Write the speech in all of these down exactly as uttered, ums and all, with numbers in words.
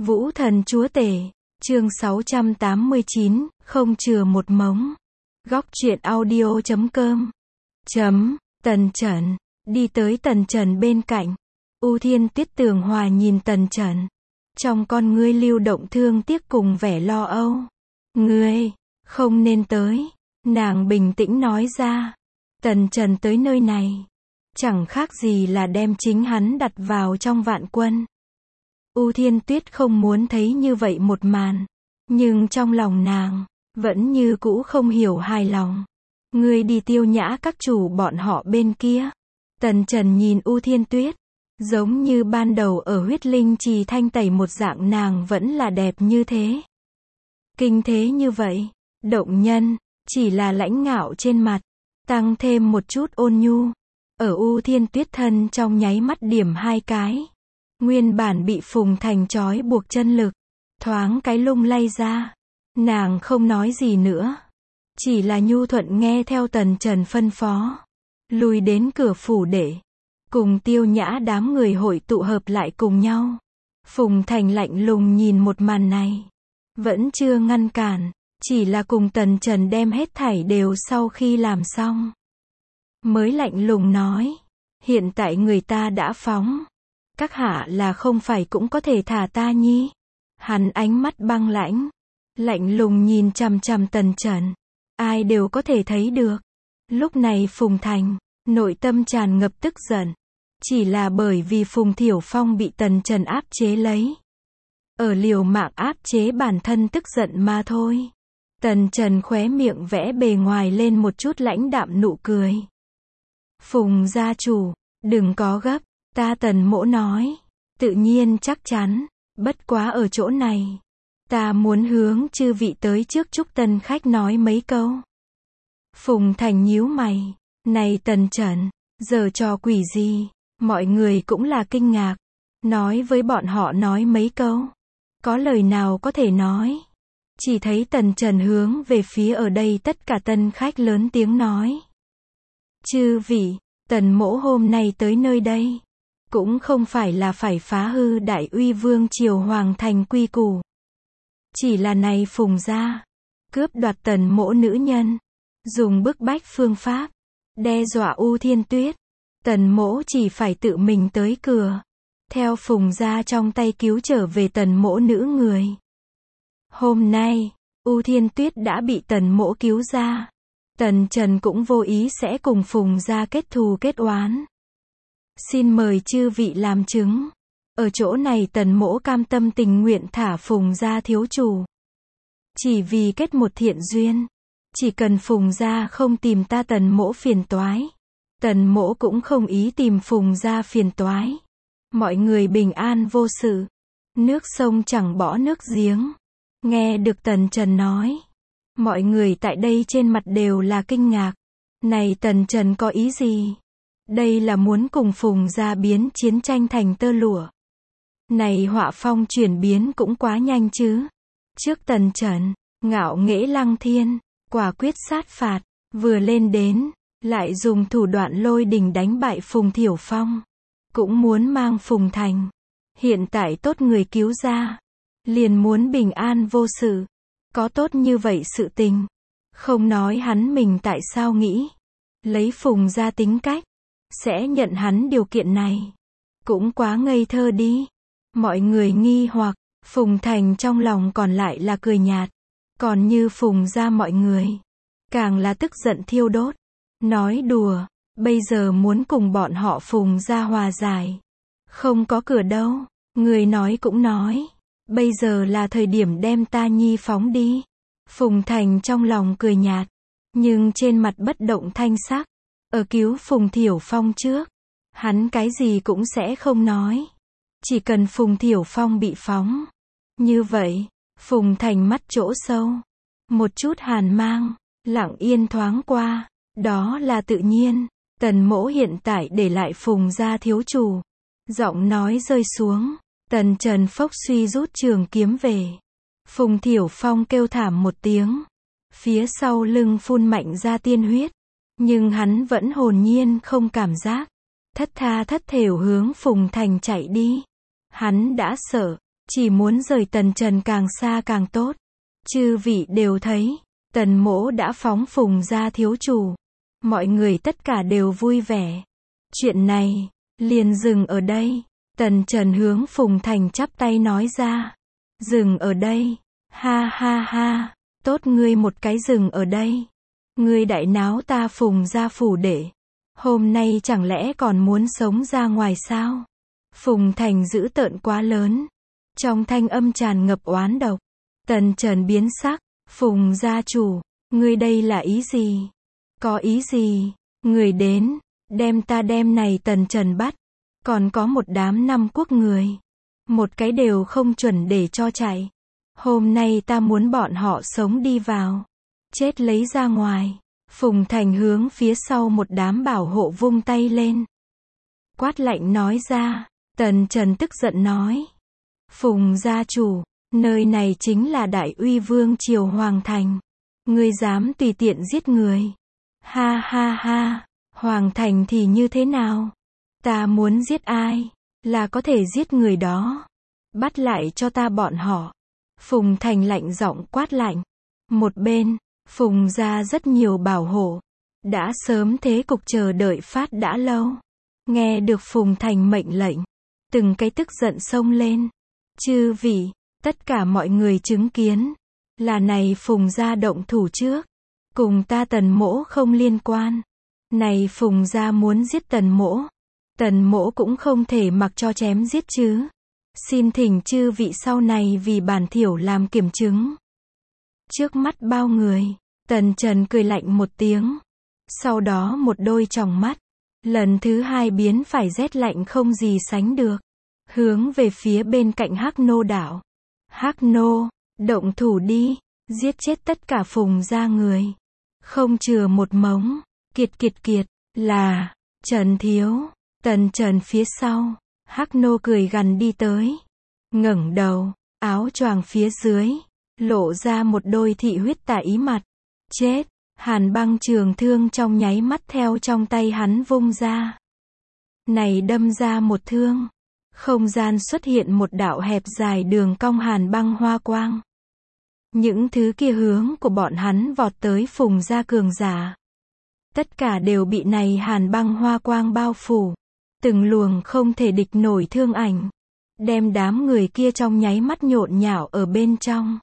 Vũ thần chúa tể, chương sáu trăm tám mươi chín, không chừa một mống. Góc truyện audio chấm com. Chấm, Tần Chẩn, đi tới Tần Chẩn bên cạnh. U Thiên Tuyết Tường Hòa nhìn Tần Chẩn. Trong con ngươi lưu động thương tiếc cùng vẻ lo âu. Ngươi, không nên tới. Nàng bình tĩnh nói ra. Tần Chẩn tới nơi này. Chẳng khác gì là đem chính hắn đặt vào trong vạn quân. U Thiên Tuyết không muốn thấy như vậy một màn. Nhưng trong lòng nàng, vẫn như cũ không hiểu hài lòng. Ngươi đi Tiêu Nhã các chủ bọn họ bên kia. Tần Chẩn nhìn U Thiên Tuyết. Giống như ban đầu ở huyết linh trì thanh tẩy một dạng, nàng vẫn là đẹp như thế. Kinh thế như vậy, động nhân, chỉ là lãnh ngạo trên mặt, tăng thêm một chút ôn nhu. Ở U Thiên Tuyết thân trong nháy mắt điểm hai cái. Nguyên bản bị Phùng Thành trói buộc chân lực, thoáng cái lung lay ra. Nàng không nói gì nữa. Chỉ là nhu thuận nghe theo Tần Chẩn phân phó. Lùi đến cửa phủ để cùng Tiêu Nhã đám người hội tụ hợp lại cùng nhau. Phùng Thành lạnh lùng nhìn một màn này. Vẫn chưa ngăn cản. Chỉ là cùng Tần Chẩn đem hết thảy đều sau khi làm xong. Mới lạnh lùng nói. Hiện tại người ta đã phóng. Các hạ là không phải cũng có thể thả ta nhi. Hắn ánh mắt băng lãnh. Lạnh lùng nhìn chằm chằm Tần Chẩn. Ai đều có thể thấy được. Lúc này Phùng Thành, nội tâm tràn ngập tức giận. Chỉ là bởi vì Phùng Thiểu Phong bị Tần Chẩn áp chế lấy. Ở liều mạng áp chế bản thân tức giận mà thôi. Tần Chẩn khóe miệng vẽ bề ngoài lên một chút lãnh đạm nụ cười. Phùng gia chủ, đừng có gấp, ta Tần mỗ nói. Tự nhiên chắc chắn, bất quá ở chỗ này. Ta muốn hướng chư vị tới trước chúc tân khách nói mấy câu. Phùng Thành nhíu mày. Này Tần Chẩn, giờ trò quỷ gì? Mọi người cũng là kinh ngạc. Nói với bọn họ nói mấy câu. Có lời nào có thể nói. Chỉ thấy Tần Chẩn hướng về phía ở đây tất cả tân khách lớn tiếng nói. Chư vị, Tần mỗ hôm nay tới nơi đây. Cũng không phải là phải phá hư đại uy vương triều hoàng thành quy củ. Chỉ là này Phùng gia, cướp đoạt Tần mỗ nữ nhân. Dùng bức bách phương pháp, đe dọa U Thiên Tuyết. Tần mỗ chỉ phải tự mình tới cửa. Theo Phùng gia trong tay cứu trở về Tần mỗ nữ người. Hôm nay, U Thiên Tuyết đã bị Tần mỗ cứu ra. Tần Chẩn cũng vô ý sẽ cùng Phùng gia kết thù kết oán. Xin mời chư vị làm chứng. Ở chỗ này Tần mỗ cam tâm tình nguyện thả Phùng gia thiếu chủ. Chỉ vì kết một thiện duyên. Chỉ cần Phùng gia không tìm ta Tần mỗ phiền toái. Tần mỗ cũng không ý tìm Phùng gia phiền toái. Mọi người bình an vô sự. Nước sông chẳng bỏ nước giếng. Nghe được Tần Chẩn nói. Mọi người tại đây trên mặt đều là kinh ngạc. Này Tần Chẩn có ý gì? Đây là muốn cùng Phùng gia biến chiến tranh thành tơ lụa. Này họa phong chuyển biến cũng quá nhanh chứ. Trước Tần Chẩn, ngạo nghễ lăng thiên, quả quyết sát phạt, vừa lên đến, lại dùng thủ đoạn lôi đình đánh bại Phùng Thiểu Phong. Cũng muốn mang Phùng Thành. Hiện tại tốt người cứu ra. Liền muốn bình an vô sự. Có tốt như vậy sự tình. Không nói hắn mình tại sao nghĩ. Lấy Phùng gia tính cách. Sẽ nhận hắn điều kiện này. Cũng quá ngây thơ đi. Mọi người nghi hoặc. Phùng Thành trong lòng còn lại là cười nhạt. Còn như Phùng gia mọi người. Càng là tức giận thiêu đốt. Nói đùa. Bây giờ muốn cùng bọn họ Phùng gia hòa giải. Không có cửa đâu. Người nói cũng nói. Bây giờ là thời điểm đem ta nhi phóng đi. Phùng Thành trong lòng cười nhạt. Nhưng trên mặt bất động thanh sắc. Ở cứu Phùng Thiểu Phong trước. Hắn cái gì cũng sẽ không nói. Chỉ cần Phùng Thiểu Phong bị phóng. Như vậy, Phùng Thành mắt chỗ sâu. Một chút hàn mang. Lặng yên thoáng qua. Đó là tự nhiên. Tần mỗ hiện tại để lại Phùng gia thiếu chủ. Giọng nói rơi xuống. Tần Chẩn phốc suy rút trường kiếm về. Phùng Thiểu Phong kêu thảm một tiếng. Phía sau lưng phun mạnh ra tiên huyết. Nhưng hắn vẫn hồn nhiên không cảm giác. Thất tha thất thểu hướng Phùng Thành chạy đi. Hắn đã sợ. chỉ muốn rời Tần Trần càng xa càng tốt. Chư vị đều thấy, Tần Mỗ đã phóng Phùng gia thiếu chủ. Mọi người tất cả đều vui vẻ. Chuyện này, liền dừng ở đây. Tần Trần hướng Phùng Thành chắp tay nói ra. Dừng ở đây. Ha ha ha. Tốt ngươi một cái dừng ở đây. Ngươi đại náo ta Phùng gia phủ đệ. Hôm nay chẳng lẽ còn muốn sống ra ngoài sao? Phùng Thành dữ tợn quá lớn. Trong thanh âm tràn ngập oán độc. Tần Trần biến sắc. Phùng gia chủ, ngươi đây là ý gì? Có ý gì? Người đến, đem ta đem này Tần Trần bắt. Còn có một đám năm quốc người. Một cái đều không chuẩn để cho chạy. Hôm nay ta muốn bọn họ sống đi vào. Chết lấy ra ngoài. Phùng Thành hướng phía sau một đám bảo hộ vung tay lên. Quát lạnh nói ra. Tần Trần tức giận nói. Phùng gia chủ, nơi này chính là Đại Uy Vương triều Hoàng Thành. Ngươi dám tùy tiện giết người. Ha ha ha, Hoàng Thành thì như thế nào? Ta muốn giết ai, là có thể giết người đó. Bắt lại cho ta bọn họ. Phùng Thành lạnh giọng quát lạnh. Một bên, Phùng gia rất nhiều bảo hộ. Đã sớm thế cục chờ đợi phát đã lâu. Nghe được Phùng Thành mệnh lệnh. Từng cái tức giận xông lên. Chư vị, tất cả mọi người chứng kiến. Là này Phùng gia động thủ trước. Cùng ta Tần Mỗ không liên quan. Này Phùng gia muốn giết Tần Mỗ. Tần Mỗ cũng không thể mặc cho chém giết chứ. Xin thỉnh chư vị sau này vì bản thiểu làm kiểm chứng. Trước mắt bao người, Tần Trần cười lạnh một tiếng. Sau đó một đôi tròng mắt. Lần thứ hai biến phải rét lạnh không gì sánh được. Hướng về phía bên cạnh Hắc Nô đảo. Hắc Nô, động thủ đi. Giết chết tất cả Phùng gia người. Không chừa một mống. Kiệt kiệt kiệt, là, Trần Thiếu. Tần Trần phía sau. Hắc Nô cười gằn đi tới. Ngẩng đầu, áo choàng phía dưới. Lộ ra một đôi thị huyết tả ý mặt. Chết, Hàn Băng trường thương trong nháy mắt theo trong tay hắn vung ra. Này đâm ra một thương. Không gian xuất hiện một đạo hẹp dài đường cong hàn băng hoa quang. Những thứ kia hướng của bọn hắn vọt tới Phùng gia cường giả. Tất cả đều bị này hàn băng hoa quang bao phủ. Từng luồng không thể địch nổi thương ảnh. Đem đám người kia trong nháy mắt nhộn nhạo ở bên trong.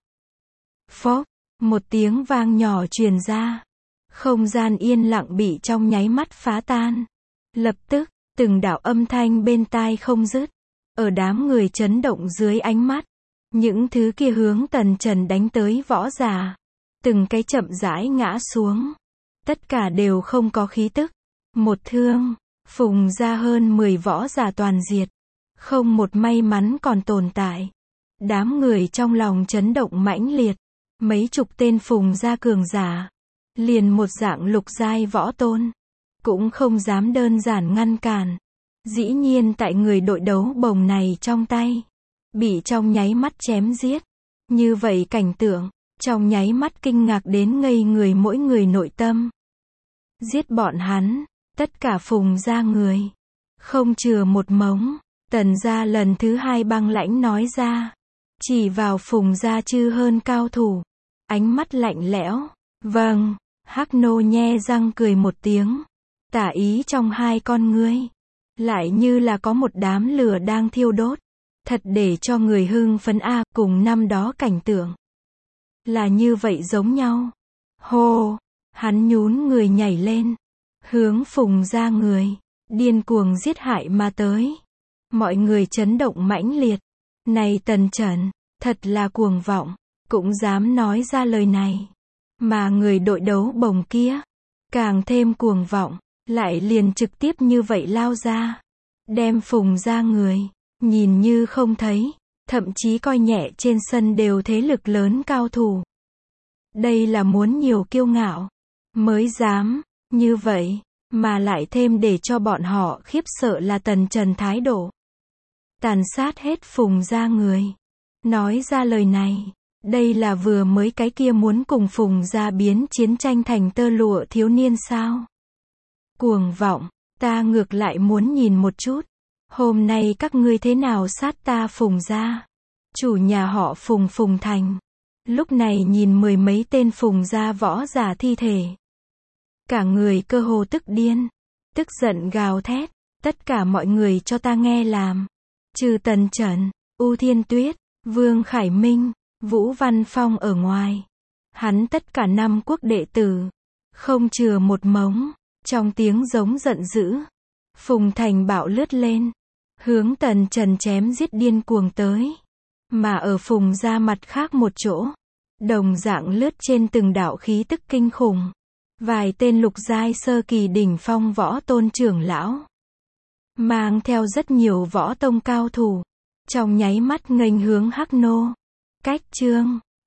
Phốc, một tiếng vang nhỏ truyền ra. Không gian yên lặng bị trong nháy mắt phá tan. Lập tức, từng đạo âm thanh bên tai không dứt. Ở đám người chấn động dưới ánh mắt. Những thứ kia hướng Tần Trần đánh tới võ giả. Từng cái chậm rãi ngã xuống. Tất cả đều không có khí tức. Một thương, Phùng gia hơn mười võ giả toàn diệt. Không một may mắn còn tồn tại. Đám người trong lòng chấn động mãnh liệt. Mấy chục tên Phùng gia cường giả. Liền một dạng lục giai võ tôn. Cũng không dám đơn giản ngăn cản. Dĩ nhiên tại người đội đấu bồng này trong tay. Bị trong nháy mắt chém giết. Như vậy cảnh tượng. Trong nháy mắt kinh ngạc đến ngây người mỗi người nội tâm. Giết bọn hắn. Tất cả Phùng gia người. Không chừa một mống. Tần gia lần thứ hai băng lãnh nói ra. Chỉ vào Phùng gia chư hơn cao thủ. Ánh mắt lạnh lẽo. Vâng. Hắc Nô nhe răng cười một tiếng. Tả ý trong hai con ngươi. Lại như là có một đám lửa đang thiêu đốt. Thật để cho người hưng phấn a, cùng năm đó cảnh tượng. Là như vậy giống nhau. Hô, hắn nhún người nhảy lên. Hướng Phùng gia người. Điên cuồng giết hại mà tới. Mọi người chấn động mãnh liệt. Này Tần Trần, thật là cuồng vọng. Cũng dám nói ra lời này. Mà người đội đấu bồng kia. Càng thêm cuồng vọng. Lại liền trực tiếp như vậy lao ra. Đem Phùng gia người. Nhìn như không thấy. Thậm chí coi nhẹ trên sân đều thế lực lớn cao thủ. Đây là muốn nhiều kiêu ngạo. Mới dám. Như vậy. Mà lại thêm để cho bọn họ khiếp sợ là Tần Trần thái độ. Tàn sát hết Phùng gia người. Nói ra lời này. Đây là vừa mới cái kia muốn cùng Phùng gia biến chiến tranh thành tơ lụa thiếu niên sao? Cuồng vọng, ta ngược lại muốn nhìn một chút. Hôm nay các ngươi thế nào sát ta Phùng gia? chủ nhà họ Phùng Phùng Thành. Lúc này nhìn mười mấy tên Phùng gia võ giả thi thể. Cả người cơ hồ tức điên. Tức giận gào thét. Tất cả mọi người cho ta nghe làm. Trừ Tần Chẩn, U Thiên Tuyết, Vương Khải Minh, Vũ Văn Phong ở ngoài. Hắn tất cả năm quốc đệ tử. Không chừa một mống. Trong tiếng giống giận dữ. Phùng Thành bạo lướt lên. Hướng Tần Chẩn chém giết điên cuồng tới. Mà ở Phùng gia mặt khác một chỗ. Đồng dạng lướt trên từng đạo khí tức kinh khủng. Vài tên lục giai sơ kỳ đỉnh phong võ tôn trưởng lão. Mang theo rất nhiều võ tông cao thủ. Trong nháy mắt nghênh hướng Hắc Nô. Cách chương